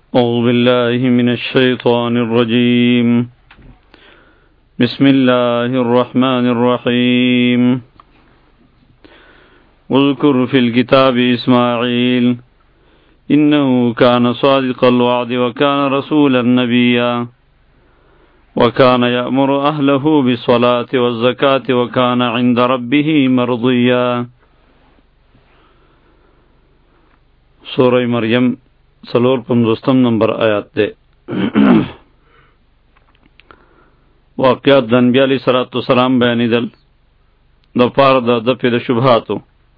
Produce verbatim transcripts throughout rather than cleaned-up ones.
أعوذ بالله من الشيطان الرجيم. بسم الله الرحمن الرحيم. واذكر في الكتاب إسماعيل إنه كان صادق الوعد وكان رسولا نبيا وكان يأمر أهله بالصلاة والزكاة وكان عند ربه مرضيا. سورة مريم سلور پنځوستم نمبر آیات ده. واقعات د انبیاء علیه الصلاۃ والسلام بیانېدل د پاره د دفع د شبهاتو.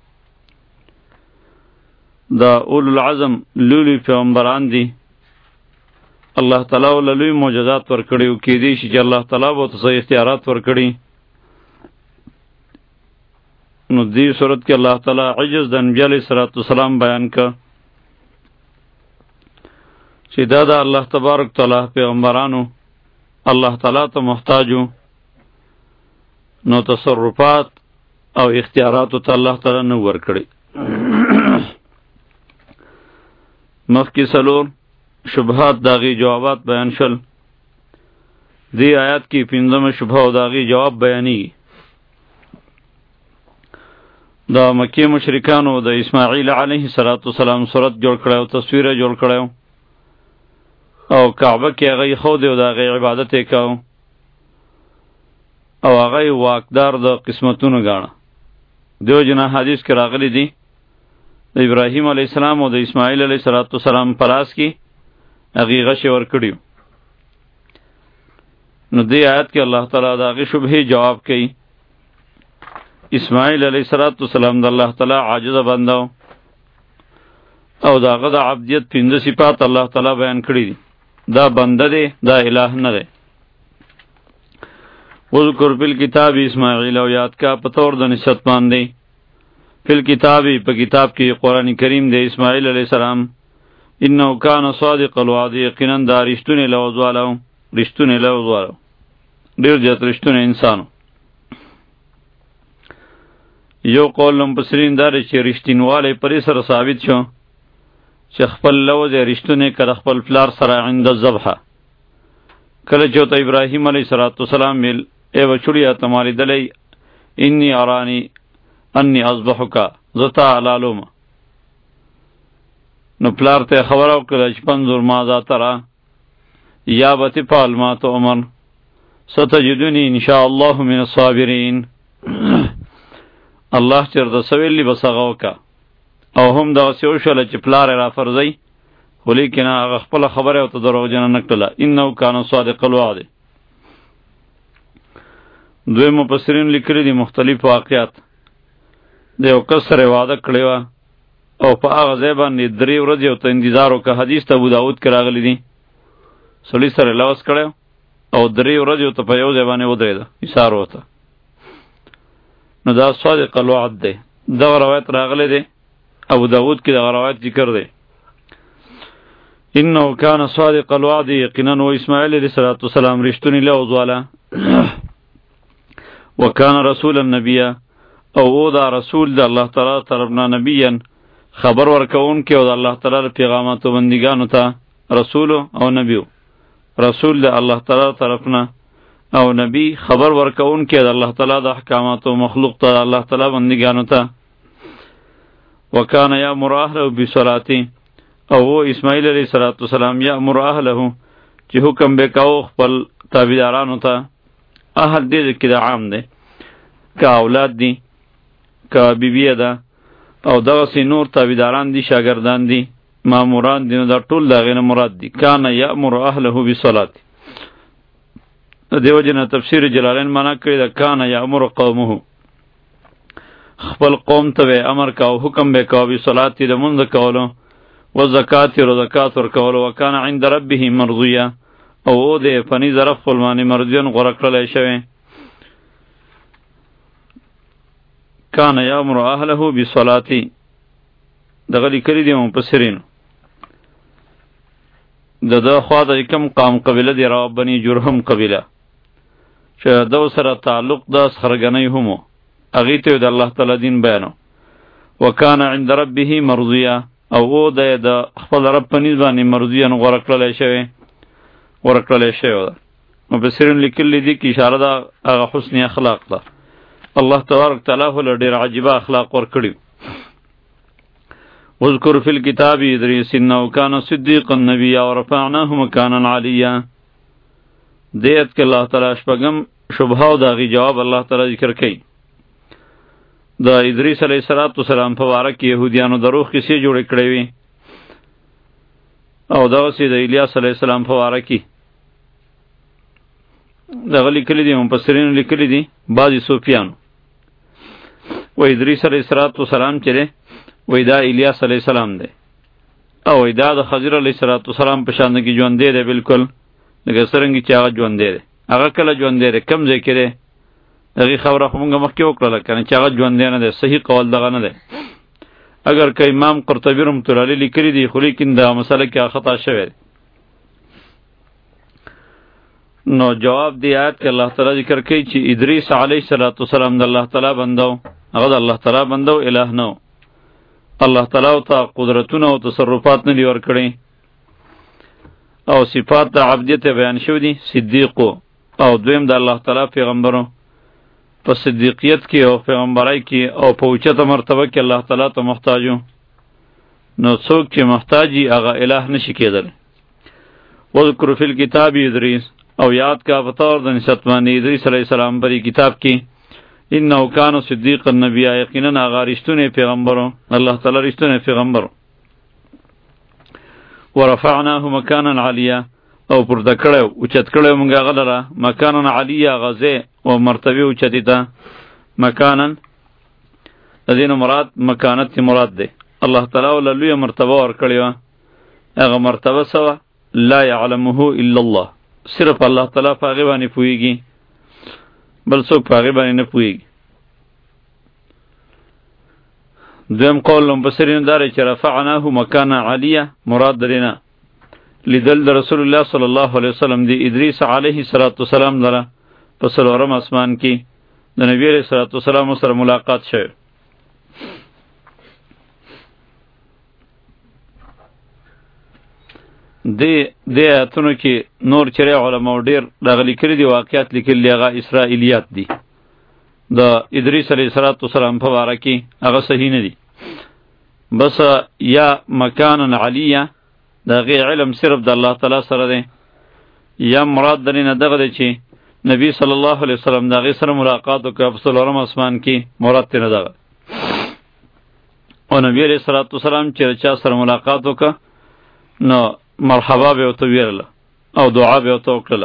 دا اولو العزم لولی پیغمبران دي. الله تعالی ول لوی معجزات ورکړي او کې دي چې الله تعالی به تاسو اختیارات ورکړي. نو دې صورت کې الله تعالی عجز د انبیاء علیه الصلاۃ والسلام بیان کړ چې دا د الله تبارک تعالی پیغمبرانو الله تعالی ته محتاجو، نو تصرفات او اختیارات ته الله تعالی نو ورکړي. مخکې څلور شبهات داغي جوابات بیان شل. دی آیات کې پنځمه شبهه او داغي جواب بیانېږي. دا مکې مشرکانو د اسماعیل علیه السلام صورت جوړ کړی او تصویر جوړ کړی او کعبه کې هغه خود او د هغې عبادت یې کو او هغه واکدار د قسمتونو ګاڼه. دیو جنا حدیث کې راغلی دی د ابراهیم علیه السلام او د اسماعیل علیه السلام په لاس کې هغې غشې ورکړي. نو دې آیت کې الله تعالی د هغې شبهې جواب کوي. اسماعیل علیه السلام د الله تعالی عاجزه بنده او د هغه د عبدیت پنځه صفات الله تعالی بیان کړي دي. دا بنده دی، دا الہ نه دی. وذکر فی الکتاب اسماعیل او یاد کا پتور د نسبت باندې فی الکتاب په کتاب کې قرآن کریم دی اسماعیل علیہ السلام. انه کان صادق الوعد یقینا دا رښتونی لوزوالو رښتونی لوزوالو ډېر زیات رښتونی انسانو. یو قول مفسرین دا دی چې رښتینوالی پرې سره ثابت شو چې خپل لوز یې رښتونی کړه خپل پلار سره عند الذبحه. کله چې ورته ابراهیم علیه السلام ویل ای بچوړیه ته ما لیدلی انی ارانی انی اذبحک زه تا حلالوم. نو پلار ته خبره وکړه چې پنظر ماذا ترى یا بتفعل ما تؤمر ستجدنی ان شاء الله من الصابرین. الله چېرته څه ویلي بس هغه وکړه او هم دغسې وشوله چې پلار یې رافرضی، خو لیکن هغه خپله خبره ورته دروغجنه نه کړله. انه کان صادق الوعد. دوی مفسرین لیکلي دي مختلف واقعات. د یو کس سره وعده کړې وه او په هغه ځای باندې درې ورځې ورته انتظار وکړه. حدیث ته ابوداود کې راغلی دي. سړي سره لوس کړی او درې ورځې ورته په یو ځای باندې ودرېده ایثار ورته. نو دا صادق الوعد دی. دغه روایت راغلی دی ابو داود کې دغه روایت ذکر دی. انه کان صادق الوعد یقینا و اسماعیل علیه السلام رښتونی لوز والا وکان رسولا نبیا او او دا رسول د الله تعالی طرفنا نبیا خبر ورکوونکی او د الله تعالی پیغاماتو بندګانو ته رسول او نبیو. رسول د الله تعالی طرفنا او نبی خبر ورکوونکی د الله تعالی د احکاماتو مخلوق ته الله تعالی بندګانو ته. وکان یامر اهله بالصلاة او اسماعیل علیه السلام یامر اهله چې حکم به کاو خپل تابعدارانو ته. اهل دې کې د عام دی که اولاد دي که بیبیه ده او دغسې نور تابعداران دي شاګردان دي ماموران دي، نو دا ټول د هغې نه مراد دي. کان یامر اهله بالصلاة. د دې وجې نه تفسیر جلالین معنا کړې ده کان یامر قومه خپل قوم ته به امر کاو حکم به کاو بالصلاة د منځ کولو و زکات او زکات ورکولو وکان عند ربه مرضیه او او د فنی ظرف خپلمانی مرضیان غوره کړلی شوی. کان یامر اهله بالصلاة دغه لیکلي دي مفسرینو. د ده خوا د کوم قام قبیله دی را بني جرهم قبیله چې دو سره تعلق د سخرګنۍ هم و هغې ته د الله تعالی دین بیانو. وکان عند ربه مرضیه او او د خپل رب په نسبت باندې مرضیان غوړه کړلی شوی غوړه کړلی شوی ده. مفسرین لیکلي دي کې اشاره ده هغه حسن اخلاق ده. الله تبارک تعالی له ډېر عجیبه اخلاق ورکړي. واذکر فی الکتاب ادریس انه کان صدیقا نبیا ورفعناه مکانا علیا. دیت کې الله تعالی شپږم شبهه او د هغې جواب الله تعالی ذکر کوي. د ادریس علیه السلام په باره کې یهودیانو دروغ کیسې جوړې کړې وي او دغسې د الیاس علیه السلام په باره کې دغه لیکلي دي مفسرینو لیکلي دي بعضې صوفیانو و ادریس علیه السلام چې دی وایي دا الیاس علیه السلام دی او وایي دا د خضر علیه السلام په شان کې ژوندی دی بلکل لکه څرنګه چې هغه ژوندی دی. هغه کله ژوندی دی کوم ځای کې دی دغې خبره خو مونږ مخکې وکړله که نه چې هغه ژوندی نه دی صحیح قول دغه نه دی. اگر که امام قرطبي رحمة الله علیه لیکلي دي خو لیکن دا مسله کې خطا شوی دی. نو جواب دی آیت کې الله تعالی ذکر کوي چې ادریس علیه السلام د الله تعالی بنده و. هغه د الله تعالی بنده و اله نه و. الله تعالی ته قدرتونه او تصرفات نه دي ورکړي او صفات د عبدیت بیان شوي دي. صدیق او دویم د الله تعالی پیغمبرو په صدیقیت کې او پیغمبرای کې او په اوچته مرتبه کې الله تعالی ته محتاج و. نو څوک چې محتاجي هغه اله نشي کېدلی. واذکر فی الکتاب ادریس او یاد کا بطور د نسبت باندې ادریس علیه السلام پرې کتاب کې انه کان صدیقا نبیا یقینا هغه رښتونی پیغمبرو الله تعالی رښتونی پیغمبرو. ورفعناه مکانا علیا او پورته کړی اوچت کړی مونږ هغه لره مکانا علیا غزه او مرتبه اوچتې ته مکانا د دې نه مراد مکانت مراد دی. الله تعالی له لویه مرتبه ورکړې وه هغه مرتبه څه وه لا یعلمه الا الله صرف الله تعالی په هغې باندې پوهېږي بل څوک په هغې باندې نه پوهېږي. دویم قول مفسرینو دا دی چې رفعناه مکانا علیه مراد د دې نه لیدل د رسول الله صلی الله علیه وسلم دی ادریس علیه السلام لره په څلورم اسمان کې د نبی علیه السلام سره ملاقات شوی. دې دې آیتونو کې نور چرې علماو ډېر دغه لیکلي دي واقعات لیکلي هغه اسرائیلیات دي د ادریس علیه السلام په باره کې هغه صحیح نه دي. بس یا مکانا علیه د هغې علم صرف د الله تعالی سره دی یا مراد د دې نه دغه دی چې نبی صلی الله علیه وسلم د هغې سره ملاقات وکړه په څلورم اسمان کې مراد ترې نه دغه او نبی علیه السلام چې د چا سره ملاقات وکړه نو مرحبا به ورته ویله او دعا به ورته وکړله.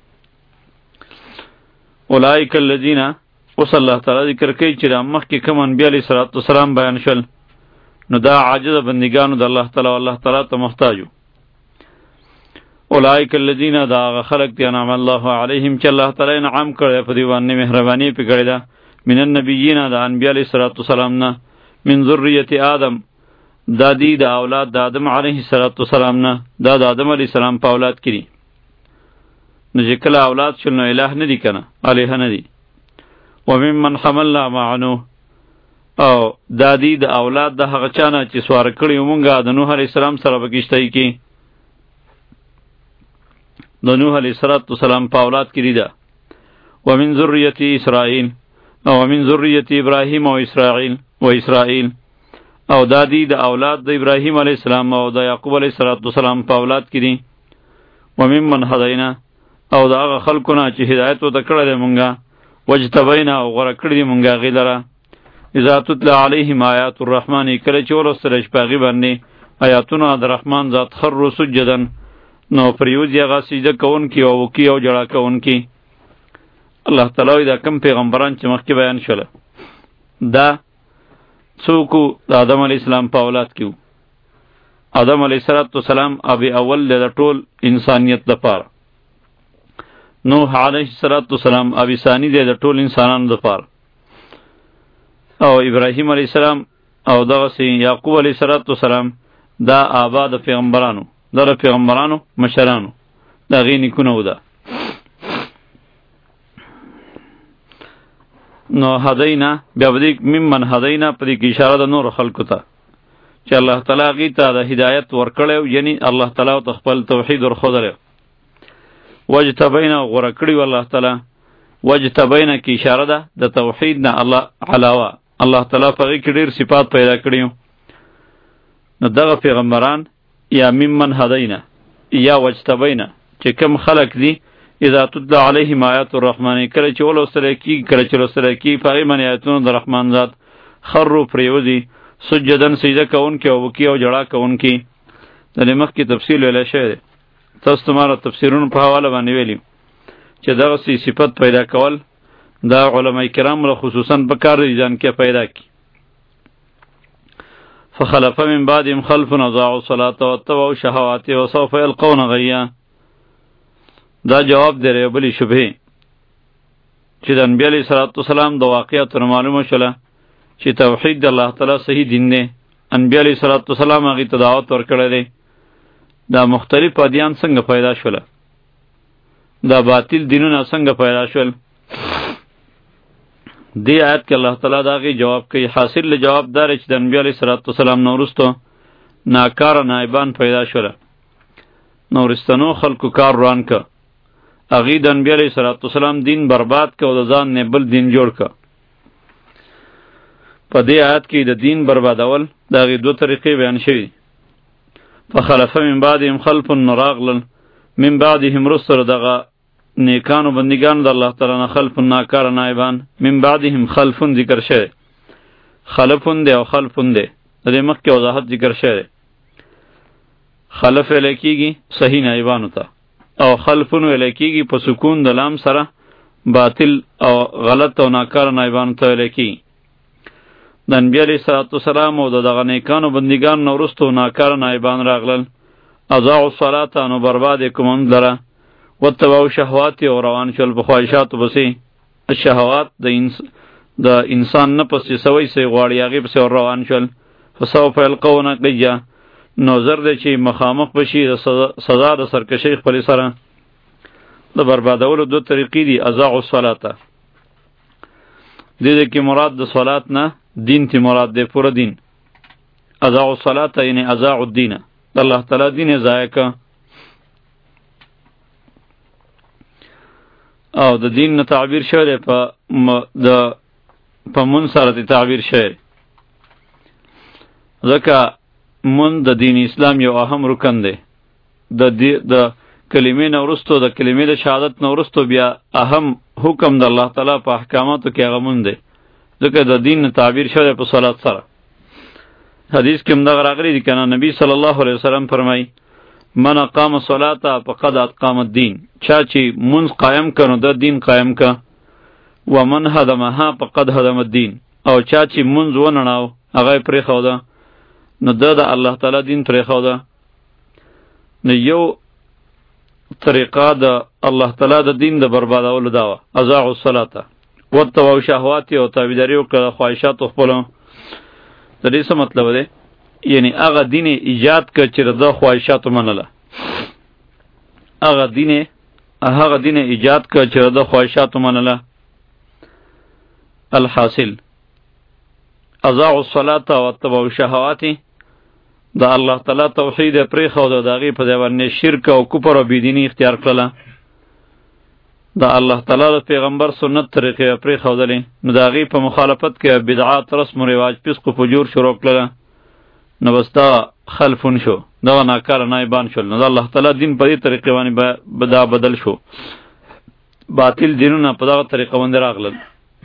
اولئک الذین اوس الله تعالی ذکر کوي چې د مخکې کوم انبیا علیه السلام بیان شول نو دا عاجز بندگانو د الله تعالی الله تعالی ته محتاج وو. اولئک الذین دا هغه خلق دي انعم الله علیهم چې الله تعالی انعام کړی په دوی باندې مهرباني پې کړې ده من النبیین د انبیا علیه السلام نه من ذریة آدم دا دی د اولاد د آدم علیه السلام نه دا د آدم علیه السلام په اولاد کې دي. نو چې کله اولاد شول نو اله نه دي که نه الهه نه دي. وممن حملنا مع نوح او دا دی د اولاد د هغه چا نه چې سواره کړي وو مونږه د نوح علیه السلام سره په کشتۍ کې د نوح علیه السلام په اولاد کې دي ده. ومن ذریة اسرائیل او ومن ذریة ابراهیم او اسرائیل و اسرائیل او دا دی د اولاد د ابراهیم علیه السلام او د یعقوب علیه السلام په اولاد کې دي. وممن هدینا او د هغه خلکو نه چې هدایت ورته کړی دی مونږه وجتبینا او غوره کړي دي مونږ هغې لره اذا تتلى علیهم آیات الرحمن کله چې ولوستله شي په هغې باندې آیاتونه د رحمان ذات خروا سجدا نو پریوځي هغه سجده کوونکي او وکي او جړا کوونکي. الله تعالی وایي دا کم پیغمبران چې مخکې بیان شوله دا څوک د آدم علیه السلام په اولاد کې وو. آدم علیه السلام ابي اول دی د ټول انسانیت دپاره. نوح علیه السلام ابي ثانی دی د ټول انسانانو دپاره. او ابراهیم علیه السلام او دغسې یعقوب علیه السلام دا آبا د پیغمبرانو دا د پیغمبرانو مشرانو د هغې نیکونه و ده. نو هدینا بیا په دې ممن هدینا په دې کې اشاره ده نورو خلکو ته چې الله تعالی هغې ته د هدایت ورکړی، یعنی الله تعالی ته خپل توحید ورښودلی. وجتبینا غوره کړي و الله تعالی. وجتبینا کې اشاره ده د توحید نه الله علاوه الله تعالی په هغې کې ډېر صفات پیدا کړي. نو دغه پیغمبران یا ممن هدینا یا وجتبینا چې کم خلق دي اذا تتلى علیهم آیات الرحمن، کله چې ولوستل کېږي کله چې لوستل کېږي په هغې باندې آیتونه د رحمان ذات، خروا پرېوځي سجدن سجده کوونکي او وکي او جړا کوونکي. د دې مخکې تفصیل ویلی شوی دی، تاسو ته ما تفسیرونو په حواله باندې ویلي چې دغسې صفت پیدا کول دا علما کرام له خصوصا په کار دی ځان کې پیدا کړي. فخلف من بعدهم خلف اضاعوا الصلاة واتبعوا الشهوات وسوف يلقون غیا. دا جواب دی ری بلې شبهې چې د انبیا علیه صلات وسلام د واقعاتو معلومه شوله چې توحید د الله تعالی صحیح دین دی. انبیا علیه صلات وسلام هغې ته دعوت ورکړی دی. دا مختلف ادیان څنګه پیدا شوله، دا باطل دینونه څنګه پیدا شول. دی آیت کې الله تعالی دا غي جواب کوي. حاصل له جواب دار چې د نبی علیه الصلاۃ والسلام نو وروسته ناکاره نایبان پیدا شوله، نورستانو خلکو کار روان که، هغې د نبی علیه الصلاۃ والسلام دین برباد که او د ځان نه بل دین جوړ که. په دې آیت کې د دین بربادول د هغې دوه طریقې بیان شوي. فخلف من بعدهم خلف راغلل، من بعدهم رسل دغه نیکانو بندگانو د الله تعالی نه خلف ناکاره نایبان، من بعدهم خلفون ذکر شوی، خلفون دی او خلفون دی، د دې مخکې وضاحت ذکر شوی. خلف ویلی کېږي صحیح نایبانو ته، او خلفون ویلی کېږي په سکون د لام سره باطل او غلط او ناکاره نایبانو ته ویلی کېږي. د نبي علیه صلات وسلام او د دغه نیکانو بندګانو نه وروسته ناکاره نایبان راغلل. اضاعوا الصلاة نو برباد یې کړه مونځ لره، واتبعوا شهوات او روان شول په خواهشاتو پسې. شهوات د انس د انسان نه پسې سوی سوی غواړي هغې پسې ور روان شول. فسوف یلقون غیا، نو زر دی چې مخامخ بشي د سزا د سرکشۍ خپلې سره. د بربادولو دو طریقې دي. اضاعوا الصلاة دې دې کې مراد د صلات نه دین تی مراد دی، پورا دین. اضاعوا الصلاة یعنی اضاعوا الدین، د الله تعالی دین یې ضایع که، او د دین نه تعبیر شوی دی په د په مون سره دی تعبیر شوی، ځکه مون د دین اسلام یو اهم رکن دی. د د کلمې نه وروسته د کلمې د شهادت نه وروسته بیا اهم حکم د الله تعالی په احکاماتو کې هغه مون دی، ځکه د دین نه تعبیر شوی دی په صلات سره. حدیث کې هم دغه راغلی دی که نه، نبی صلی الله علیه وسلم فرمایي من اقام الصلاة فقد اقام الدین، چا چې منځ قایم که نو د دین قایم که. و من هدمها فقد هدم الدین، او چا چې منځ ونړاو هغه یې پرېښوده نو ده د الله تعالی دین پرېښوده. نو یو طریقه د الله تعالی د دین د بربادولو دا وه، اضاعوا الصلاة واتبعوا شهوات او تابعداري وکړه د خواهشاتو خپلو. د دې څه مطلب دی؟ یعنی هغه دین ایجاد که چې د خواهشاتو منله، هغه دین هغه دین ایجاد که چې د خواهشاتو منله. الحاصل اضاعوا الصلاة واتبعوا الشهوات، د الله تعالی توحید یې پرېښوده، د هغې په ځای باندې شرک او کفر او بېدیني اختیار کړله. د الله تعالی د پیغمبر سنت طریقې یې پرېښودلې، نو د هغې په مخالفت کې بدعات رسم و رواج فسق و فجور شروع کړله. نو بس دا خلفون شو، دغه ناکاره نایبان شول. نو د الله تعالی دین په دې طریقې باندې دا بدل شو، باطل دینونه په دغه طریقه باندې راغلل.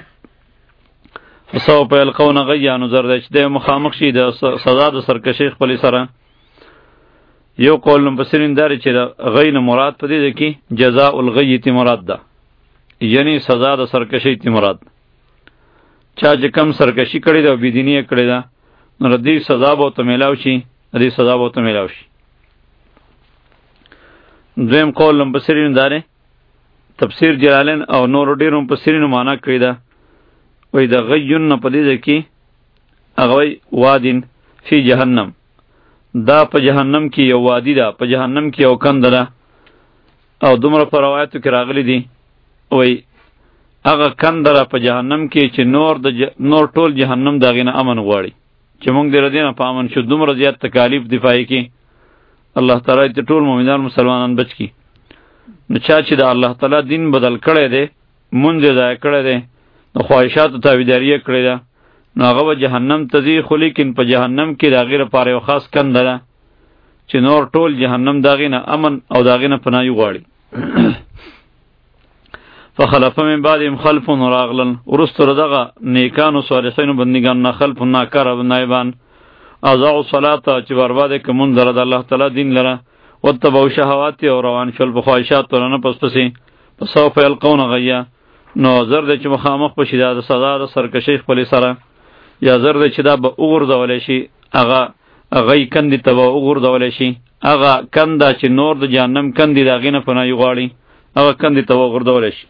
فسوف یلقون غیا، نو زر دی چې دی مخامخ شي د سزا د سرکشۍ خپلې سره. یو قول مفسرین داری چې د غی نه مراد په دې ده کې جزاء الغی تی مراد ده، یعنی سزا د سرکشۍ تی مراد. چا چې کم سرکشي کړې ده او بېدیني یې کړې ده نو د دې سزا به ورته میلاو شي، د دې سزا به ورته میلاو شي. دویم قول مفسرین داره، تفسیر جلالین او نور ډېرو مفسرینو معنا کړې ده، وایي د غیون نه په دې ده کې هغه وایي وادین فی جهنم، دا په جهنم کې یو وادي ده، په جهنم کې یو کنده ده. او دومره په روایتو کې راغلی دي وایي هغه کنده ده په جهنم کې چې نور د ج... نور ټول جهنم د هغې نه امن غواړي، چې موږ د ردینه په امن شو دومره زیات تکالیف دفاعي کی الله تعالی ته ټول مؤمنان مسلمانان بچ کی. نو چا چې د الله تعالی دین بدل کړی دی مونږ ځای کړی دی نو خواهشاتو تابعداري کړی ده نو هغه به جهنم ته ځي، خو لیکن په جهنم کې د هغې لپاره یو خاص کنده ده چې نور ټول جهنم د هغې نه امن او د هغې نه پناهي غواړي. فخلف من بعدهم خلف راغلل، وروسته د دغه نیکانو صالحینو بندګانو نه خلف ناکاره نایبان اضاعوا الصلاة چې برباد یې کړه مونځ لره د الله تعالی دین لره، واتبعوا شهوات او روان شول په خواهشاتو نه پس پسې، فسوف یلقون غیا. نو زر دی چې مخامخ بشي دا د سزا د سرکشۍ خپلې سره، یا زر دی چې دا به وغورځولی شي هغه هغه کندې ته به وغورځولی شي، هغه کنده چې نور د جهنم کندې د هغې نه پناهي غواړي هغه کندې ته وغورځولی شي.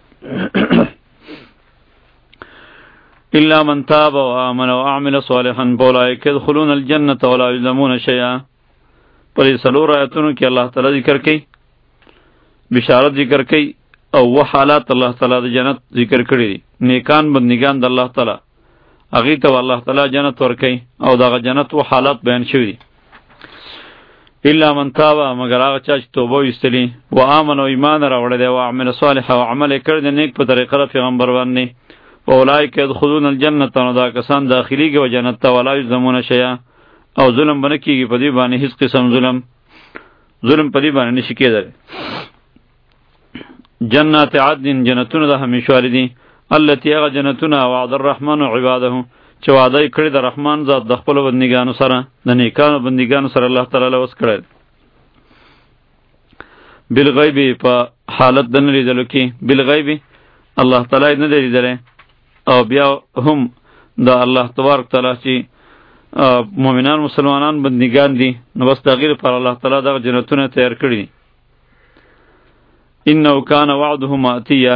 الا من تاب وآمن وعمل صالحا فاولئک يدخلون الجنة ولا یظلمون شیئا. پر دې څلور آیتونو کې الله تعالی ذکر کوي، بشارت ذکر کوي او و حالات الله تعالی د جنت ذکر کړي دي. نیکان بندگان د الله تعالی هغې ته الله تعالی جنت ورکوي او دغه جنت و حالات بیان شوي دي. الا من تاب مگر هغه چا چې توبه ویستلي و آمن او ایمان راوړی دی او عمل صالح او عمل یې کړی دی نیک په طریقه د پیغمبر باندې، اولئک یدخلون الجنة نو دا کسان داخلیږي و جنت ته ولا یظلمون شیئا او ظلم به نه کېږي په دې باندې هېڅ قسم ظلم ظلم په دې باندې نشي کېدلی. جنات عدن جنتونه د همیشوالي دي، التي هغه جنتونه وعد الرحمن عباده چې وعده یې کړې د رحمان ذات د خپلو بندګانو سره د نیکانو بندګانو سره الله تعالی لوس کړی بالغیب په حالت د نه لیدلو کې. بالغیب الله تعالی نه دی لیدلی او بیا هم د الله تبارک تعالی چې مؤمنان مسلمانان بندگان دي نو بس د هغې لپاره الله تعالی دغه جنتونه تیار کړي دي. انه کان وعده ماتیا،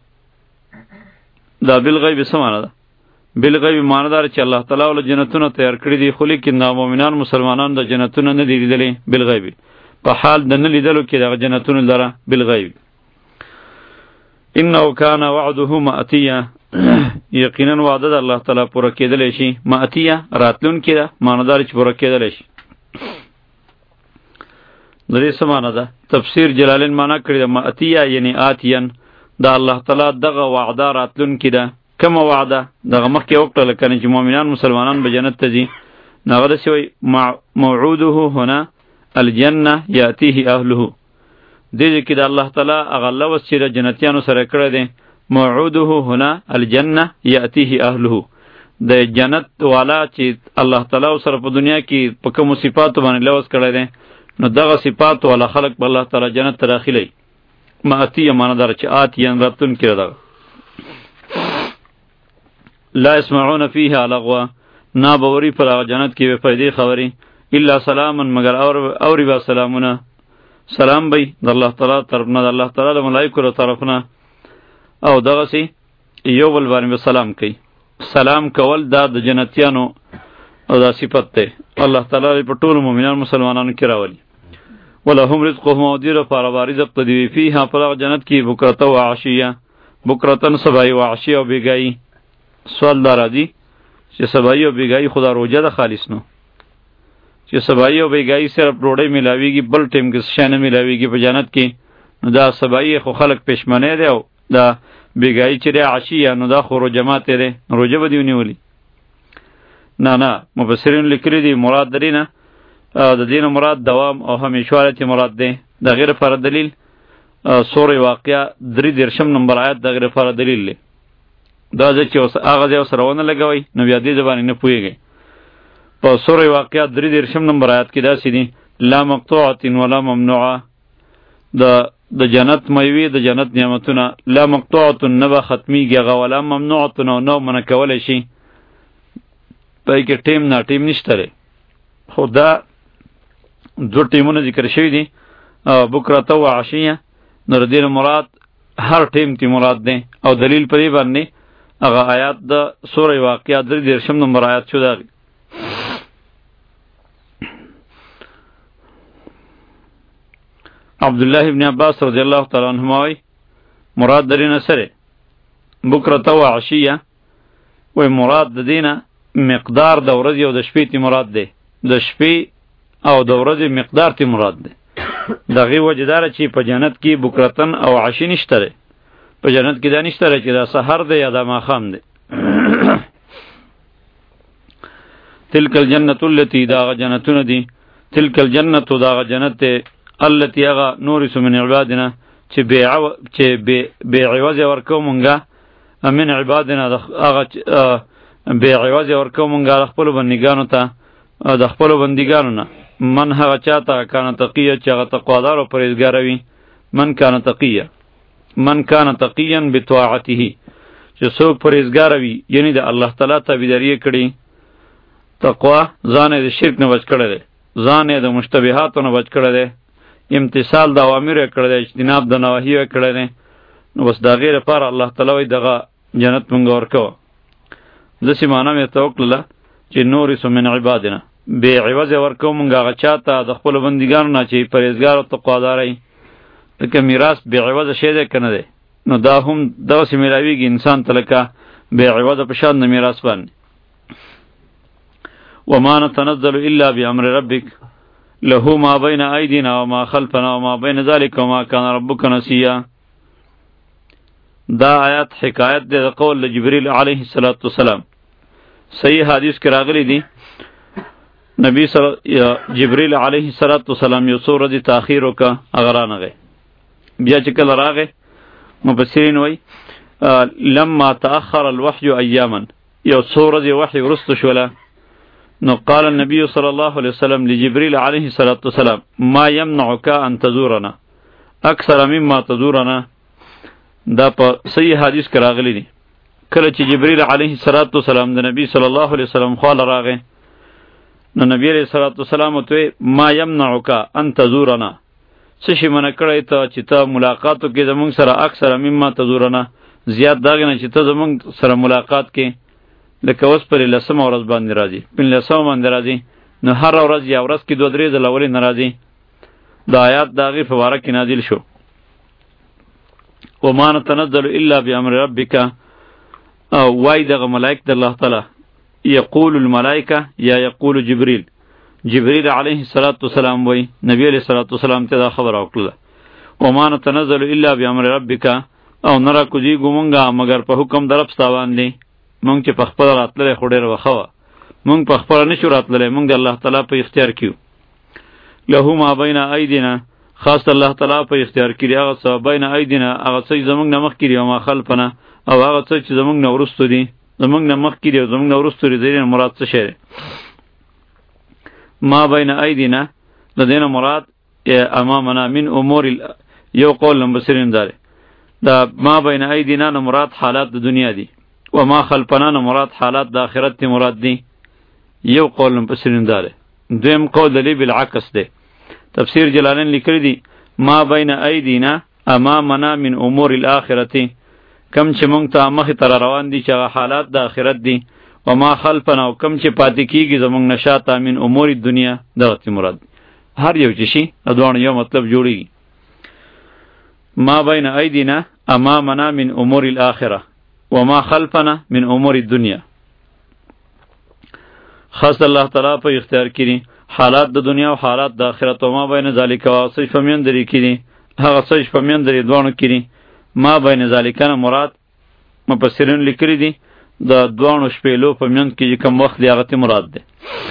دا بالغیب څه معنی ده؟ بالغیب معنی دار چې الله تعالی ول جنتونه تیار کړي دي، خو لیکن د مؤمنان مسلمانان د جنتونه نه دي لیدلي بالغیب، په حال د نه لیدلو کې دغه جنتونه لره بالغیب. انه کان وعده ماتیا، یقینا وعده د الله تعالی پوره کېدلی شي. ماتیا راتلونکې ده، معنی دار چې پوره کېدلی شي. د دې څه معنی ده؟ تفسیر جلالین معنی کړې ده ماتیا یعنی آتین، دا الله تعالی دغه وعده راتلونکې ده. کومه وعده؟ دغه مخکې وکړله کنه چې مؤمنان مسلمانان به جنت ته ځي، نو هغه داسې وایي موعوده هنا الجنه یاتیه اهله. دې ځای کې د الله تعالی هغه لوس چې د جنتیانو سره کړی دی، موعوده هنا الجنه یاتیه اهله، د جنت والا چې الله تعالی سره په دنیا کې په کومو صفاتو باندې لوس کړی دی نو دغه صفات والا خلق به الله تعالی جنت ته داخلوي. ماتیه معنی داره چې آتین راتلونکې ده. لا يسمعون فيها لغوا، نا باوري پر هغه جنت کې به فائدې خبرې، الا سلاما مگر اوري با سلامونه، سلام بی د الله تعالی طرفنا، د الله تعالی د ملائکو له طرفنا، او دغسې یو بل باندې به سلام کوي. سلام کول دا د جنتیانو او دا صفت دی، الله تعالی په ټولو مؤمنان مسلمانانو کې راولي. ولهم رزقهم او دې لپاره به رزق د دوی فیها په هغه جنت کې بکرته و عشیه، بکرتن سبایي و عشیه او بیګایي. سوال دا راځي چې سبایي او بیګایي خدا روجه ده خالص نو، چې سبایي او بیګایي صرف ډوډۍ میلاویږي بل ټیم کې څه شی نه میلاویږي په جنت کې، نو دا سبایي خو خلک پېشمنی دی او دا بیګایي چې دی عشیه نو دا خو روجه ماتې دی، روجه به دې ونیولي. نه نه مفسرین لیکلي دي مراد درې نه د دې نه مراد دوام او همیشوالت مراد دی. د هغې لپاره دلیل سورې واقعه درې دېرشم نمبر آیت د هغې لپاره دلیل دی. دا ځای چې هغه ځای ورسره ونه لګوئ نو بیا دې باندې نه پوهېږئ. په سورې واقعه درې دېرشم نمبر آیت کې داسې دي لا مقطوعة ولا ممنوعه، د د جنت میوې د جنت نعمتونه لا مقطوعة نه به ختمیږي هغه، ولا ممنوعة او نه منع کولی شي، پای کې ټیم نا ټیم نشته دی. خو دا دوه ټیمونه ذکر شوي دي بکرته و عشیه، نو د دې مراد هر ټیم تی مراد دی او دلیل په دې باندې هغه آیات د سورې واقعه درې دېرشم نمبر آیات شو. دا عبدالله ابن عباس رضی الله تعالی عنهما وی مراد درې نه سره بکرته و عشیه، وی مراد د دینه مقدار د ورځې او د شپې تی مراد دی، د شپې او د ورځې مقدار تی مراد دی. دغه وجه دار چې په جنت کې بکرتن او عشی نشته، په جنت کې دا نشته چې دا سحر دی یا دا ماښام دی. تلک الجنة التي دا جنتونه دي، تلک الجنة دا جنت دی التي هغه نورث من عبادنا چې بے چې بے عوض ورکو مونږه من عبادنا هغه بے عوض ورکو مونږه خپل بندګانو ته د خپل بندګانو نه. من هغه چاته کان تقیه چې هغه تقوادار او پرهیزګار وي. من کان تقیه، من کان تقیا بطاعته، چې څوک پرهیزګار وي یعنی د الله تعالی تابعداري کړي. تقوا ځان د شرک نه بچ کړی دی، ځان د مشتبهاتو نه بچ کړی دی، امتثال د اوامرو کړی دی، اجتناب د نواهیو کړی دی. نو بس دا غیر لپاره الله تعالی وایي دغه جنت مونږ ورکوه. داسې معنا مې ورته وکړله چې نورث من عبادنا، بې عوض ورکوو مونږ هغه چا ته د خپلو بندګانو نه چې پرهیزګار او تقواداره وي. لکه میراث بې عوضه شی دی که نه دی؟ نو دا هم دغسې میلاویږي انسان ته لکه بې عوضه په شان د میراث باندې. وما نتنزل الا بامر ربک له ما بین ایدینا وما خلفنا وما بین ذلک وما کان ربک نسیا. دا آیات حکایت دی د قول جبریل علیه السلام. صحیح حدیث کې راغلی دی نبی صلی جبریل علیه السلام یو څو ورځې تاخیر وکړه، هغه رانغی. بیا چې کله راغی مفسرین وایي لما تأخر الوحی ایاما، یو څو ورځې وحی وروسته شوله. نو قال النبي صلى الله عليه وسلم لجبريل عليه الصلاة والسلام ما يمنعك أن تزورنا أكثر مما تزورنا. دا په صحیح حدیث کې راغلی دی. کله چې جبريل عليه الصلاة والسلام د نبی صلی الله علیه وسلم خواله راغی، نو نبی علیه الصلاة والسلام ته ما يمنعك أن تزورنا، څه شي منع کړی ته چې ته ملاقات وکړې زموږ سره اکثر مما تزورنا، زیات دا نه چې ته زموږ سره ملاقات کې. لکه اوس پر لسمه ورځ باندې راځي، پنځلسمه باندې راځي، نو هر ورځ یا ورځ کې دوه درې ځله ولې نه راځي؟ دا آیات د هغې په باره کې نازل شو. وما نتنزل الا بامر ربک، او وای دغه ملائک د الله تعالی، یقول الملائکه یا یقول جبریل، جبریل علیه السلام وای نبی علیه السلام ته دا خبره وکړه. وما نتنزل الا بامر ربک، او نه راکوزیږو مونږه مګر په حکم د رب ستا باندې. مونږ چې په خپله راتللی خو ډېره وښه وه، مونږ په خپله نه شو راتللی، مونږ د الله تعالی په اختیار کې یو. له ما بین ایدینا، خاص الله تعالی په اختیار کې دی هغه څه بین ایدینا، هغه څه چې زموږ نه مخکې دي، او ما خلفنا، او هغه څه چې زموږ نه وروستو دي. زموږ نه مخکې دي او زموږ نه وروستو دي، د دې نه مراد څه شی دی؟ ما بین ایدینا د دې نه مراد امامنا من امور ال... یو قول مبصرین داره دا ما بین ایدینا نه مراد حالات د دنیا دي، و ما خلفنا نه مراد حالات د آخرت تی مراد دي. یو قول مفسرین داره. دویم قول دلی بالعکس ده. تفسیر جلالین لیکلی دی ما بین ایدینا امامنا من امور الاخرتی، کم چې مونږ ته مخې ته روان دي چې هغه حالات د آخرت دي، و ما خلفنا، او کم چې پاتې کیږي زمونږ نشاته من امور الدنیا، دغه تی مراد. هر یو چې شي د دوه یو مطلب جوړیږي. ما بین ایدینا امامنا من امور الاخره وما خلفنا من امور الدنیا. خاص الله تعالی په اختیار کړي حالات د دنیا او حالات د آخرت، او ما بین ذالک او څه په میان درې کړي، هغه څه په میان درې دوه کړي. ما بین ذالک نه مراد مفسرین لیکلي دي د دوه شپېلو په میان کې کوم وخت دی هغه ته مراد ده.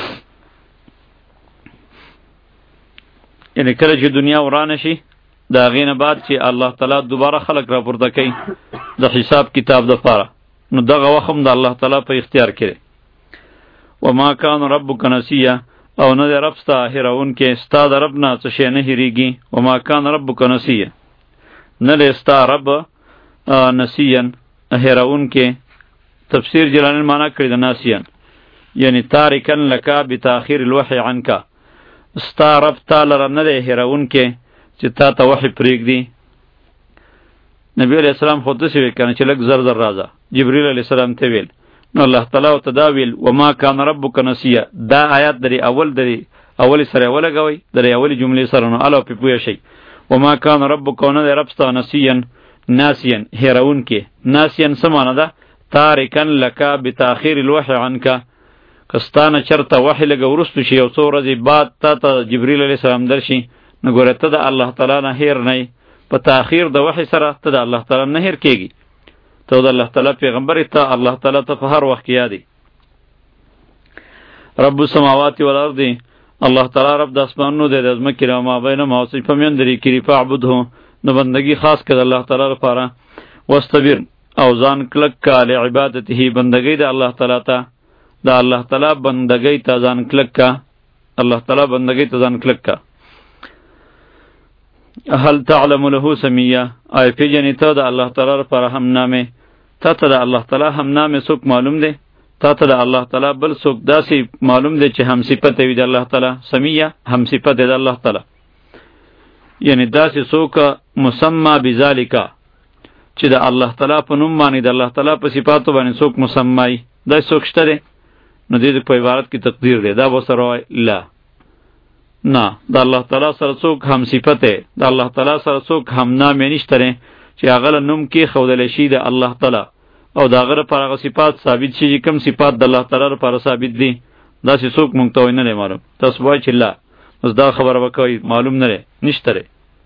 یعنی کله چې دنیا ورانه شي دا غینه بعد چې الله تعالی دوباره خلق را پورته کوي د حساب کتاب د پاره، نو دغه وخت هم د الله تعالی په اختیار کې. وما کان ربک نسیا، او نه د رب ستا هیرون کې، ستا د رب نه څه شی نه هیریږي. وما کان ربک نسیا، نه د ستا رب نسیان هیرون کې. تفسیر جلالین معنا کړی د ناسیان یعنی تارکن لکا بتاخیر الوحی عنکا، ستا رب تا لره نه د هیرون کې چې تا ته وحی پرېږدي. نبی علیہ السلام خود داسې وی کنه چې لږ زر زر راځه، جبریل علیہ السلام ته ویل، نو الله تعالی ورته دا ویل وما کان ربک نسیا. دا آیات درې اول درې اولی سره ولګوئ، درې اولی جملې سره، نو اله پې پوه شئ. وما کان ربک، نه دی رب ستا نسیان، ناسیان هیرون کې. ناسیان څه معنی ده؟ تارکن لکا بتاخیر الوحی عنکا، کستانه چرته وحی لګ ورستو شي او څو ورځې بعد تا ته جبرئیل علیه السلام درشي نو ګوره ته د الله تعالی نه هیر نه په تاخیر د وحی سره ته د الله تعالی نه هیر کېږي ته د الله تعالی پیغمبر ته الله تعالی ته په هر وخت کې یادي رب السماوات والارض الله تعالی رب د اسمانونو د ځمکې را ما بینهما او څه په میان درې کې فعبده نو بندگی خاص کړه الله تعالی لپاره واستبر او ځان کلک کا له عبادته بندگی د الله تعالی ته د الله تعالی بندگی ته ځان کلک کا الله تعالی بندگی ته ځان کلک کا هل تعلم له سمیه آی پیجنی ته د الله تعالی لپاره هم نامه ته ته د الله تعالی هم نامه څوک معلوم دی تا ته د الله تعالی بل څوک داسې معلوم دی چې هم صفت وي د الله تعالی سمیه هم صفت د الله تعالی یعنی داسې څوک مسمى بذالک چې د الله تعالی په نوم باندې د الله تعالی په صفاتو باندې څوک مسمى دا څوک شته دی نو دې په عبارت کې تقدیر دی دا وسره لا نه د الله تعالی سره څوک هم صفت دی د الله تعالی سره څوک هم نام نشته چې هغه نوم کې خودل شي د الله تعالی او دا غره پر هغه صفات ثابت شي کوم صفات د الله تعالی لپاره ثابت دي دا چې څوک مونږ ته نه معلوم تاسو وایئ چې لا بس دا خبره وکوي معلوم نه نشته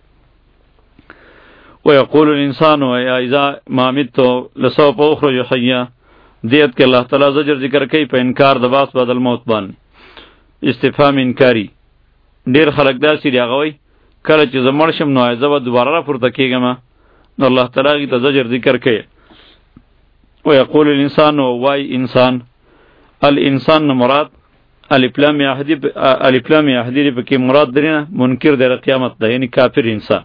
ويقول الانسان اذا ما مت لسوف اخرج حيا دیت کې الله تعالی زجر ذکر کوي په انکار د باس بعد الموت باندې استفهام انکاری ډیر خلک دا سری هغه وای کله چې زمړ شم نو زه به دوباره را پورته کېږم نو الله تعالی ته زجر ذکر کوي ويقول الانسان واي انسان الانسان مراد الف لام یحدی الف لام یحدی په کې مراد درنه منکر د قیامت ده یعنی کافر انسان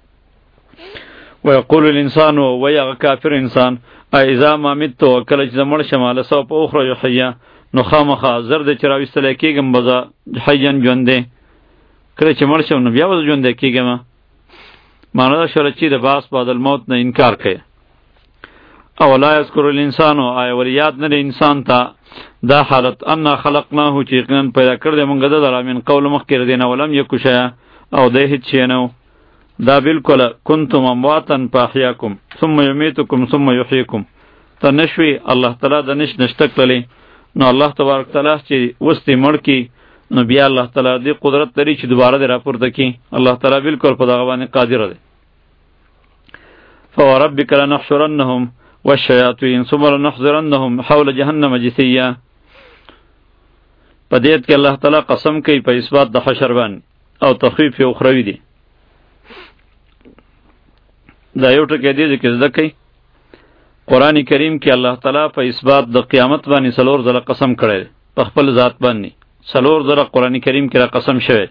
ويقول الانسان ويغ کافر انسان اذا ما مت کله چې زمړ شماله سو په اخرى حیا نو خامخا زرد چراويستل کېږم بزا حیان ژوندې کله چې مړ شم نو بیا وځ ژوندې کېږم معنی دا شول چې د باس بعد الموت نه انکار کوي او لا یذکر الانسان آی ولیات نه انسان ته دا حالت ان خلقناه چې یقینا پیدا کړل موږ د درامین قول مخکې دینه ولم یکو شیا او د هیڅ شی نه دا بالکل کنتم امواتن فاحیاکم ثم یمیتکم ثم یحییکم ته نشوی الله تعالی د نش نشتکلی نو الله تبارک تعالی چې وستې مړ کی نو بیا الله تعالی دې قدرت لري چې دوباره دې راپورته کی الله تعالی بالکل په دغه باندې قادر دی فوربک لنحشرنهم والشیاطین ثم لنحضرنهم حول جهنم جثیا په دې کې الله تعالی قسم کوي په اثبات د حشر باندې او تخفیف اخروی دی دا یو ټکی دی چې زده کوي قرآن کریم کې الله تعالی په اثبات د قیامت باندې څلور ځله قسم کړی په خپل ذات باندې څلور ځله قرآن کریم کې را قسم شوی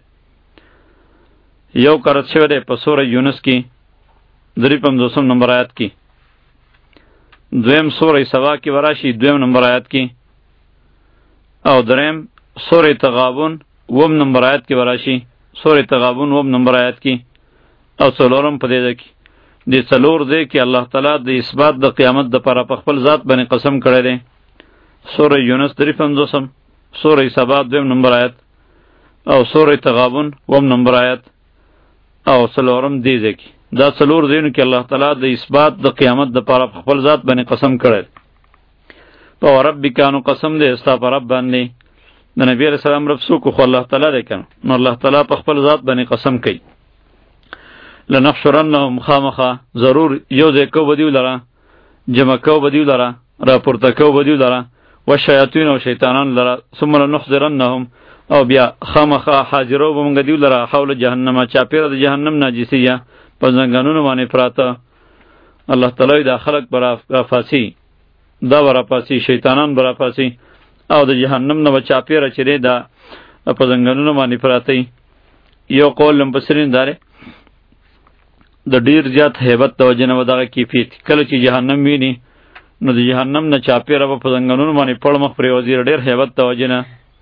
یو کرت شوی دی په سوره یونس کې درې پنځوسم نمبر آیات کې دویم سوره سبا کې وراشي دویم نمبر آیات کې او دریم سوره تغابن وم نمبر آیات کې وراشي سوره تغابن وم نمبر آیات کې او څلورم په دې کې د څلور دی کې الله تعالی د اثبات د قیامت د پر په خپل ذات باندې قسم کړی دی سوره یونس درې پنځوسم سوره سبا دویم نمبر آیت او سوره تغابن وم نمبر آیت او څلورم دی دی کې دا څلور دینو کې الله تعالی د اثبات د قیامت د پر په خپل ذات باندې قسم کړی په ربک انو قسم دی استا پر رب باندې د نبی رسول الله رب سو کو خو الله تعالی دی کنه نو الله تعالی په خپل ذات باندې قسم کوي لنحشرنهم خامخا ضرور یو ځای کو بدیو لره جمع کو بدیو لره راپورته کو بدیو لره و شیاطین او شیطانان لره ثم لنحضرنهم او بیا خامخا حاضرو بمونږ دیو لره حول جهنم چاپیره د جهنم ناجسیه په زنګانونو باندې پراته الله تعالی دا خلق برا فاسی دا برا فاسی شیطانان برا فاسی او د جهنم نه چاپیره چره دا په زنګانونو باندې پراته یو قول لمبسرین داره د ډیر زیات hebat د وجنه و دغه کیفیت کله چې جهنم ویني نو د جهنم نه چاپیره په زنګانونو باندې پړ مخ پرې وزیر ډیر hebat د وجنه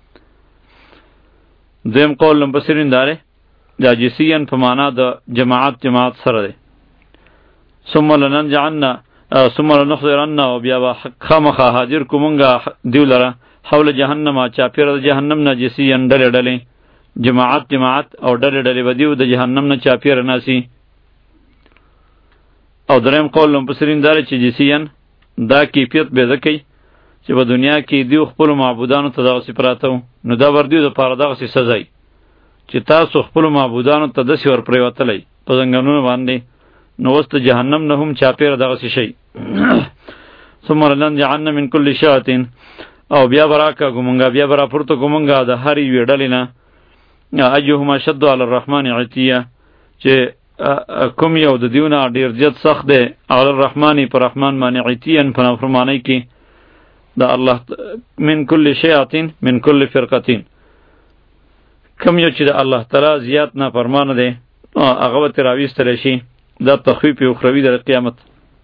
دیم قول لمبسرین داره دا جسیان په معنا د جماعت جماعت سره دی ثم لننجعنا ثم لنحضرن او بیا خامخا حاضر کومنګه دیو لره حول جهنم چاپیره د جهنم نه جسیان ډلې ډلې جماعت جماعت او ډلې ډلې بدیو د جهنم نه چاپیره ناسی او دریم قول لمبسرین داره چې جسیان دا کیفیت به ذکی چې په دنیا کې دیو خپل معبودانو ته دغسې پراته وو، نو دا ور دیو دپاره دغسې سزای چې تاسو خپلو معبودانو ته داسې ور پرېوتلی په زنګنونو باندې، نو اوس د جهنم نه هم چاپېره دغسې شئ. ثم لننزعن من کل شیعة، او بیا به راکاږو مونږه، بیا به راپورته کړو مونږه د هرې یوې ډلې نه ایهم اشد علی الرحمن عتیه، چې کوم یو د دیونه ډېر زیات سخت دی علی الرحمن په رحمان باندې، عتیا په نافرمانۍ کې د الله، من کل شیعة من کل فرقة، کم یو چې د الله تعالی زیات نافرمانه دی هغه به ترې راویستلی شي. دا تخویف اخروي د قیامت.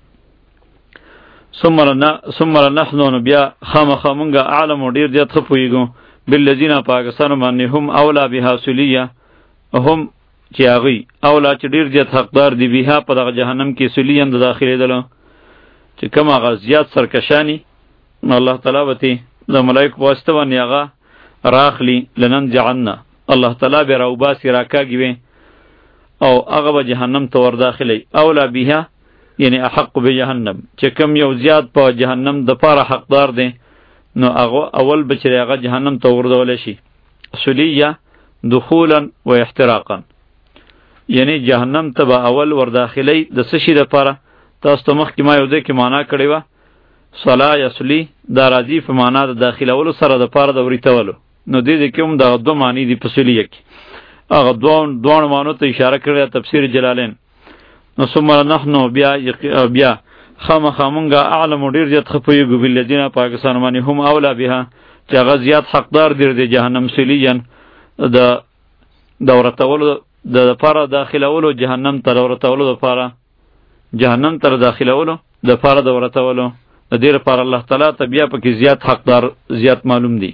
ثم لنحن، نو بیا خامخا مونږه اعلم و ډېر زیات ښه پوهېږو بالذین په هغه کسانو باندې هم اولا بها سلیه، هم چې هغوی اولا چې ډېر زیات حقدار دي بها په دغه جهنم کې سلیان د داخلېدلو، چې کوم هغه زیات سرکشانی نو الله تعالی به تې د ملایکو په واسطه باندې هغه راخلي. لننزعن، الله تعالی به راوباسي راکاږي وي او هغه به جهنم ته ور داخلی. اولا بها یعنی احق بجهنم، چې کم یو زیات په جهنم د پاره حقدار دی نو هغه اول به چې هغه جهنم ته وردولی شي. سلیه دخولا و احتراقا، یعنی جهنم ته به اول ور داخلی د څه شي دپاره؟ تاسو ته مخکې ما یو ځای کې معنا کړې وه، صلا یصلی دا راځي په معنا د داخلولو سره دپاره د وریتولو، نو دې ځای کې هم دغه دوه معنی دي په سلیه کې، هغه دواړو معنو ته اشاره کړې ده تفسیر جلالین. نو ثم نحنو بیا بیا خامخا مونږه اعلم و ډېر زیات ښه پوهېږو بالذین په هغه کسانو باندې هم اولا بها چې هغه زیات حقدار دي د جهنم سلیین د د ورتولو د دپاره داخلولو جهنم ته د ورتولو دپاره جهنم ته داخلولو دپاره د ورتولو د دې لپاره الله تعالی ته بیا پکې زیات حقدار زیات معلوم دی.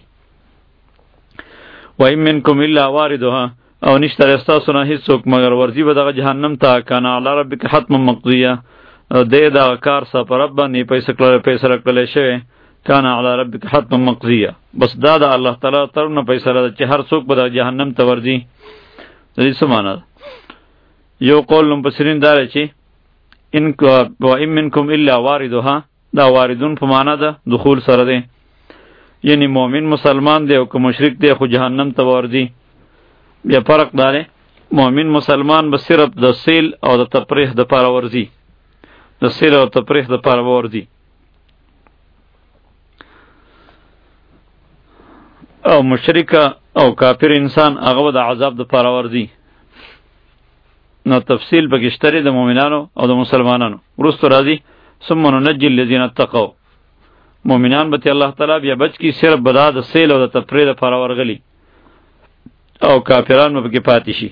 و ان منکم الا واردها، او نشته ستاسو نه هیڅوک مگر ورځي به دغه جهنم ته، کان علی ربک حتما مقضیه، دی دغه کار سه په رب باندې فیصله کړلی شوی، کان علی ربک حتما مقضیه، بس دا د الله تعالی طرف نه فیصله ده چې هر څوک به د جهنم ته ورځي. د دې څه معنا ده؟ یو قول مفسرین دا دی چې ان و ان منکم الا واردها، دا واردون په معنا ده دخول سره دی، یعنی مؤمن مسلمان دی او که مشرک دی خو جهنم ته ورځي. بیا فرق داره، مؤمن مسلمان به صرف د سیل او د تفریح د پاره ورځي، د سیل او تفریح د پاره ورځي، او مشرک او کافر انسان هغه د عذاب د پاره ورځي. نو تفصیل پکې شته د مؤمنانو او د مسلمانانو. وروسته راځي ثم ننجي الذين اتقوا، مؤمنان به الله تعالی بیا بچ کی صرف بدا د سیل او د تفریح د پاره ورغلی، او کافران مپکې پاتې شي.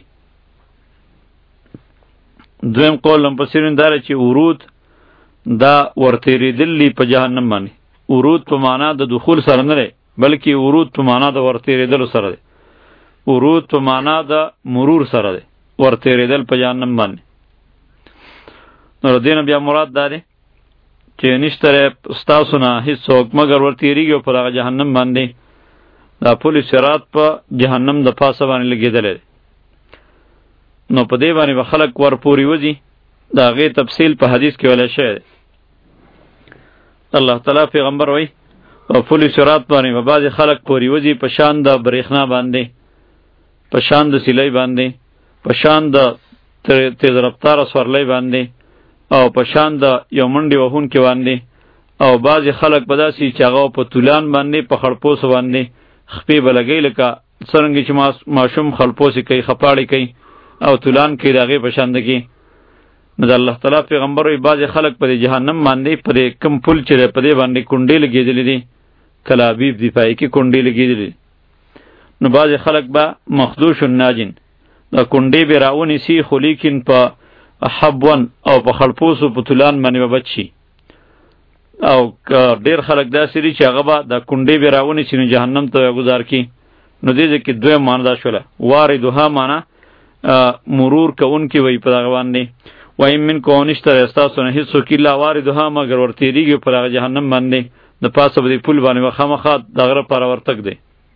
دویم قول مفسرین دا چې ورود دا ورتېرېدل په جهنم باندې، ورود په معنا د دخول سره نه دی بلکې ورود په معنا د ورتېرېدلو سره دی، ورود په معنا د مرور سره دی، ورتېرېدل په جهنم باندې. نو دې نه بیا مراد دا دی چې نشته ستاسو نه هېڅوک مګر ورتېرېږي په دغه جهنم باندې. دا پل صراط په جهنم د پاسه باندې لګېدلی دی، نو په دې باندې به خلک ور پورې وځي. د هغې تفصیل په حدیث کې ویلی شوی دی. الله تعالی پیغمبر وایي په پل صراط باندې به بعضې خلک پورې وځي په شان د برېښنا باندې، په شان د سیلۍ باندې، په شان د تیز رفتاره سورلۍ باندې، او په شان د یو منډې وهونکي باندې، او بعضې خلک به داسې چې هغه په طولان باندې په خړپوسو باندې خپې به لګوي لکه څرنګه چې ماشوم خلپوسې کوي خپاړې کوي او طولان کوي د هغې په شانده کې. نو د الله تعالی پیغمبر وایي بعضې خلک په دې جهنم باندې په دې کوم پل چې دی په دې باندې کونډې لګېدلې دي، کلابیب دي پای کې کونډې لګېدلې دي. نو بعضې خلک به مخدوش ناجن، دا کونډې به راونیسي خو لیکن په حبون او په خړپوسو په طولان باندې به بچ شي. او ډیر خلک داسې دي چې هغه به د کونډې به راونیسي نو جهنم ته گذار کی. نو دې کې دویم معنی دا شوله، واردها معنی مرور کوونکي وایي په دغه باندې. وایي منکم نشته ستاسو نه هېڅوک الا واردها مګر ورتېرېږي په دغه جهنم باندې، د پاسه به دې پل باندې به خامخا د غره پاره ورتګ دی.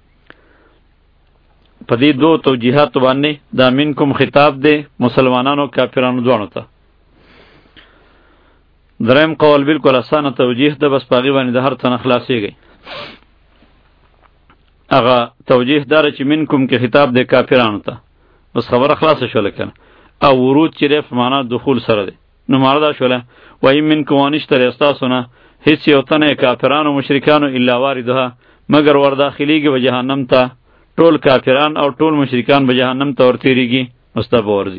په دې دوه توجیهاتو باندې دا منکم خطاب دی مسلمانانو کافرانو دواړو ته. دریم قول بالکل اسانه توجیه ده، بس په هغې باندې د هر څه نه خلاصېږئ. هغه توجیه دار چې منکم کې خطاب د کافرانو ته، بس خبره خلاصه شوله کنه. او ورود چې دی په معنا دخول سره دی، نو معنا دا شوله و این منکم وانشتر استاسونه هیڅ یو تنه کافرانو مشرکانو الا واردها مگر ور داخليږي به جهنم ته. ټول کافران او ټول مشرکان به جهنم ته ورتیریږي، مستب ورزي.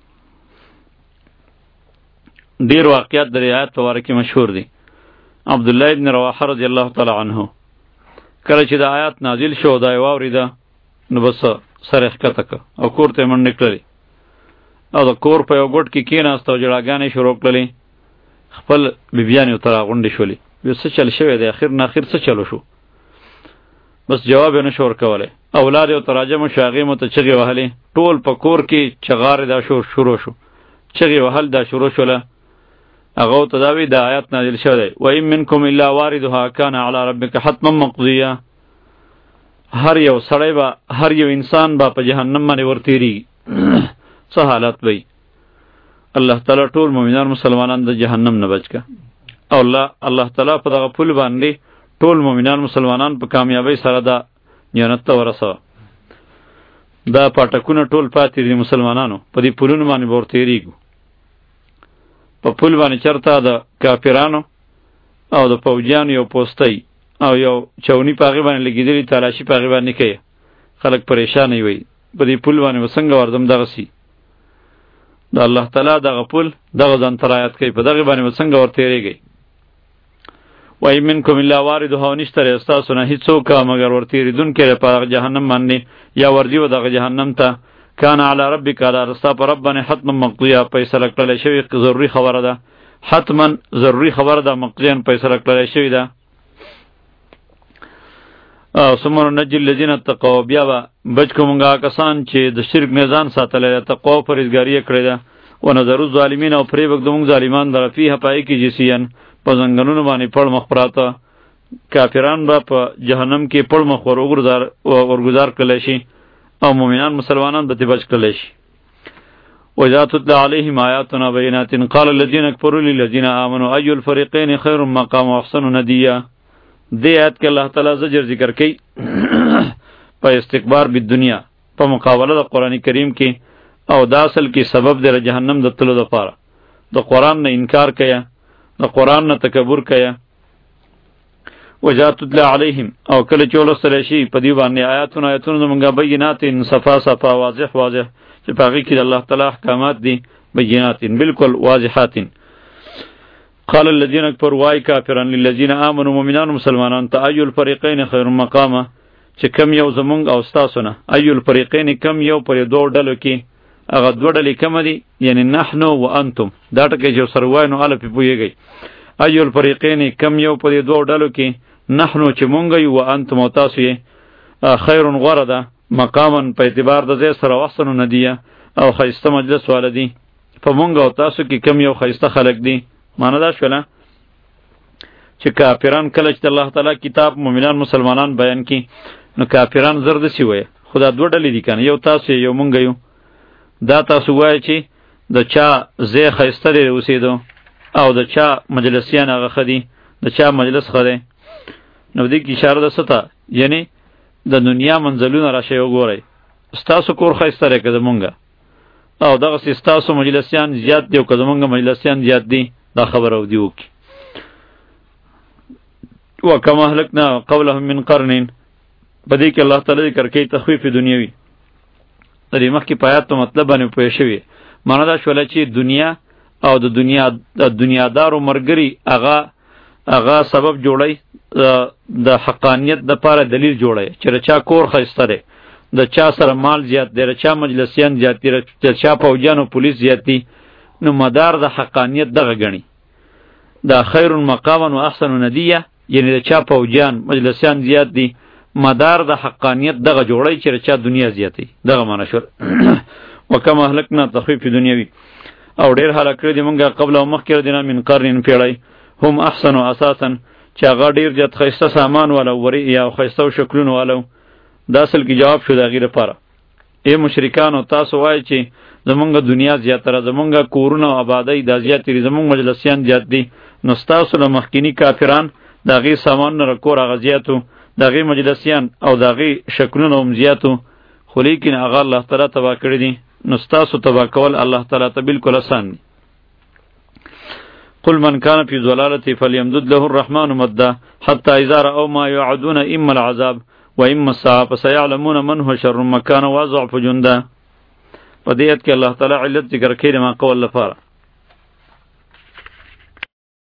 ډیر واقعات د آیات په واره کې مشهور دي. عبد الله ابن رواحه رضی الله تعالی عنه کله چې د آیات نازل شو دا واوریده، نو بس سره ښکته او کور ته منډه کړې، او د کور په یو ګوټ کې کېناست او جړاګانې شروع کړلې. خپل بیبیانې ورته راغونډې شولې، بیا څه چل شوی دی، اخر نه اخر څه چلو شو، بس جواب یې نه شو ورکولی. اولاد یې ورته راجمع شو، هغې مو ته چغې وهلې، ټول په کور کې چغارې دا شور شروع شو، چغې وهل دا شروع شوله. هغه ورته دا وایي دا آیات نازل شوی دی و این منکم الا واردها کان علی ربک حتما مقضیه. هر یو سړی به، هر یو انسان به په جهنم باندې ورتېرېږي. څه حالت وي. الله تعالی ټول مؤمنان مسلمانان د جهنم نه بچ کا، او الله الله تعالی په دغه پل باندې ټول مؤمنان مسلمانان په کامیابی سره دا جنت ته ورسوه. دا پاټکونه ټول پاتې دي مسلمانانو، په دې پلونو باندې به ورتېرېږو. په پل باندې چرته د کافرانو او د پوجیانو یو پوستی او یو چونی په هغې باندې لګېدلي، تالاشي په هغې باندې کوي، خلک پریشانه وي په دې پل باندې به څنګه وردم دغسې. د الله تعالی دغه پل دغه ځان ته رایاد کوي، په دغې باندې به څنګه ورتېرېږئ. و این منکم الا واردها و نشته دی ستاسو نه هېڅوک مګر ورتېرېدونکی دی په هغه جهنم باندې، یا ورځي و دغه جهنم ته. کان علی ربک دا رستا په رب باندې حتما مقضیه، فیصله کړلی شوې ضروري خبره ده، حتما ضروري خبره ده، مقضیان فیصله کړلی شوې ده. ثم ننجي الذین اتقوا، بیا به بچ کو مونږ هغه کسان چې د شرک نه ځان ساتلی ده، تقوا او پرهیزګاري یې کړې ده. ونذر الظالمین، او پرېږدو موږ ظالمان لره فیها پای کې جثیان، په ځنګلونو باندې پړ مخ پراته. کافران به په جهنم کې پړ مخ ورګزار کړلی شي، او مؤمنان مسلمانان به ترې بچ کړلی شي. وإذا تتلى عليهم آياتنا بينات قال الذين كفروا للذين آمنوا أي الفريقين خير مقاما وأحسن نديا. دې آیت کې الله تعالی زجر ذکر کوي په استکبار بالدنیا، په مقابله د قرآن کریم کې، او دا اصل کې سبب دی د جهنم د تلو دپاره. د قرآن نه انکار کوي، د قرآن نه تکبر کوي. وإذا تتلى عليهم، او کله چې ولوستلی شي په دې باندې آیاتونه آیاتونه زمونږ بینات، صفا صفا واضح واضح، چې په هغې کې د الله تعالی احکامات دي، بینات بالکل واضحات. قال الذين كفروا، واي کافران للذین آمنوا مؤمنان مسلمانان ته، ای الفریقین خیر مقاما، چې کم یو زمونږ او ستاسو نه، ای الفریقین کم یو پر دوه ډلو کې، هغه دوه ډلې کومه دي، یعنی نحنو و انتم، دا ټکی چې سره وایو نو هله پې پوهېږئ. ای الفریقین کم یو پر دوه ډلو کې، نحنو چې مونږ یو و انتم او تاسو یې، خیر غوره ده، مقاما په اعتبار د ځای سره، واحسن ندیه او ښایسته مجلس واله دي. په مونږ او تاسو کې کم یو ښایسته خلک دي. معنی دا شوله چې کافران کله چې د الله تعالی کتاب مؤمنان مسلمانان بیان کی، نو کافران زر داسې وایي خو دا دوه ډلې دي که نه، یو تاسو یو مونږ یو. دا تاسو وایي چې د چا ځای ښایسته دی اوسېدو، او د چا مجلسیان هغه ښه دي، د چا مجلس ښه دی. نو دې کې اشاره ده څه ته، یعنی د دنیا منزلونه راشئ وګورئ، ستاسو کور ښایسته دی که زمونږه، او دغسې ستاسو مجلسیان زیات دي او که زمونږ مجلسیان زیات دي، دا خبر او دی وکړي. وکما اهلکنا قبلهم من قرن، په دې کې الله تعالی ذکر کوي تخویف دنیوي. د دې مخکې په آیات په مطلب باندې پوه شوي. معنا دا شوله چې دنیا او د دنیا د دنیادارو ملګري هغه هغه سبب جوړی، د حقانیت دپاره دلیل جوړی چې د چا کور ښایسته دی، د چا سره مال زیات دی، د چا مجلسیان زیات دي، د چا پوجیان او پولیس زیات دي، نو مدار د حقانیت دغه ګڼي. دا خیر مقاما و احسن ندیه، یعنی د چا پوجیان مجلسیان زیات دي، مدار د حقانیت دغه جوړی چې د چا دنیا زیاتی، دغه معنی شول. وکما اهلکنا تخویف دنیوي، او ډېر هلاک کړي دي مونږه قبل او مخکې د دینه من قرن پیړۍ، هم احسن اساسا، چې هغه ډېر زیات ښایسته سامان والا وری یا ښایسته شکلونه والو. دا اصل کې جواب شو د هغې لپاره. ای مشرکانو تاسو وایئ چې زمونږ دنیا زیاتره، زمونږ کورونه او آبادۍ دا زیات دي، زمونږ مجلسیان زیات دي، نو ستاسو له مخکیني کافران داغي سامان رکور غزیاتو داغي مجلسیان او داغي شکلونه هم زیاتو، خو لیکن هغه الله تعالی تبا کړی دي. نو ستاسو تبا کول الله تعالی ته بالکل آسان دي. قل من كان في ضلالة فليمدد له الرحمن مدا حتى إذا رأوا ما يوعدون إما العذاب وإما الساعة فسيعلمون من هو شر مكانا وأضعف جندا. په دې آیت کې الله تعالی علت ذکر کړي ما قول لپاره